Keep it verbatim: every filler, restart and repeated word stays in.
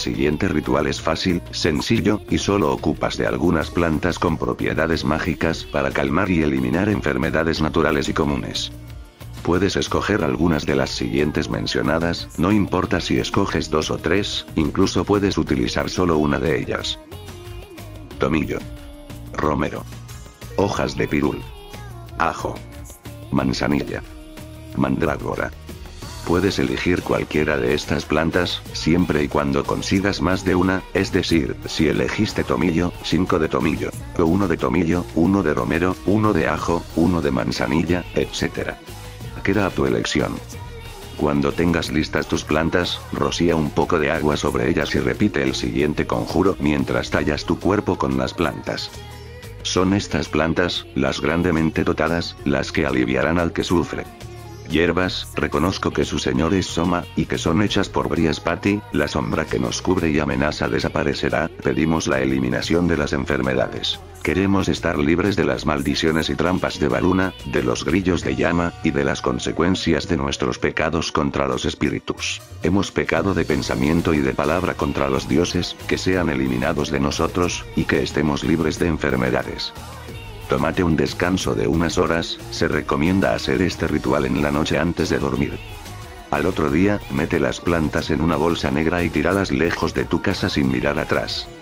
siguiente ritual es fácil, sencillo, y solo ocupas de algunas plantas con propiedades mágicas para calmar y eliminar enfermedades naturales y comunes. Puedes escoger algunas de las siguientes mencionadas, no importa si escoges dos o tres, incluso puedes utilizar solo una de ellas. Tomillo. Romero. Hojas de pirul. Ajo. Manzanilla. Mandrágora. Puedes elegir cualquiera de estas plantas, siempre y cuando consigas más de una, es decir, si elegiste tomillo, cinco de tomillo, o uno de tomillo, uno de romero, uno de ajo, uno de manzanilla, etcétera. Queda a tu elección. Cuando tengas listas tus plantas, rocía un poco de agua sobre ellas y repite el siguiente conjuro mientras tallas tu cuerpo con las plantas. Son estas plantas, las grandemente dotadas, las que aliviarán al que sufre. Hierbas, reconozco que su señor es Soma, y que son hechas por Brihaspati, la sombra que nos cubre y amenaza desaparecerá, pedimos la eliminación de las enfermedades. Queremos estar libres de las maldiciones y trampas de Varuna, de los grillos de llama, y de las consecuencias de nuestros pecados contra los espíritus. Hemos pecado de pensamiento y de palabra contra los dioses, que sean eliminados de nosotros, y que estemos libres de enfermedades. Tómate un descanso de unas horas, se recomienda hacer este ritual en la noche antes de dormir. Al otro día, mete las plantas en una bolsa negra y tíralas lejos de tu casa sin mirar atrás.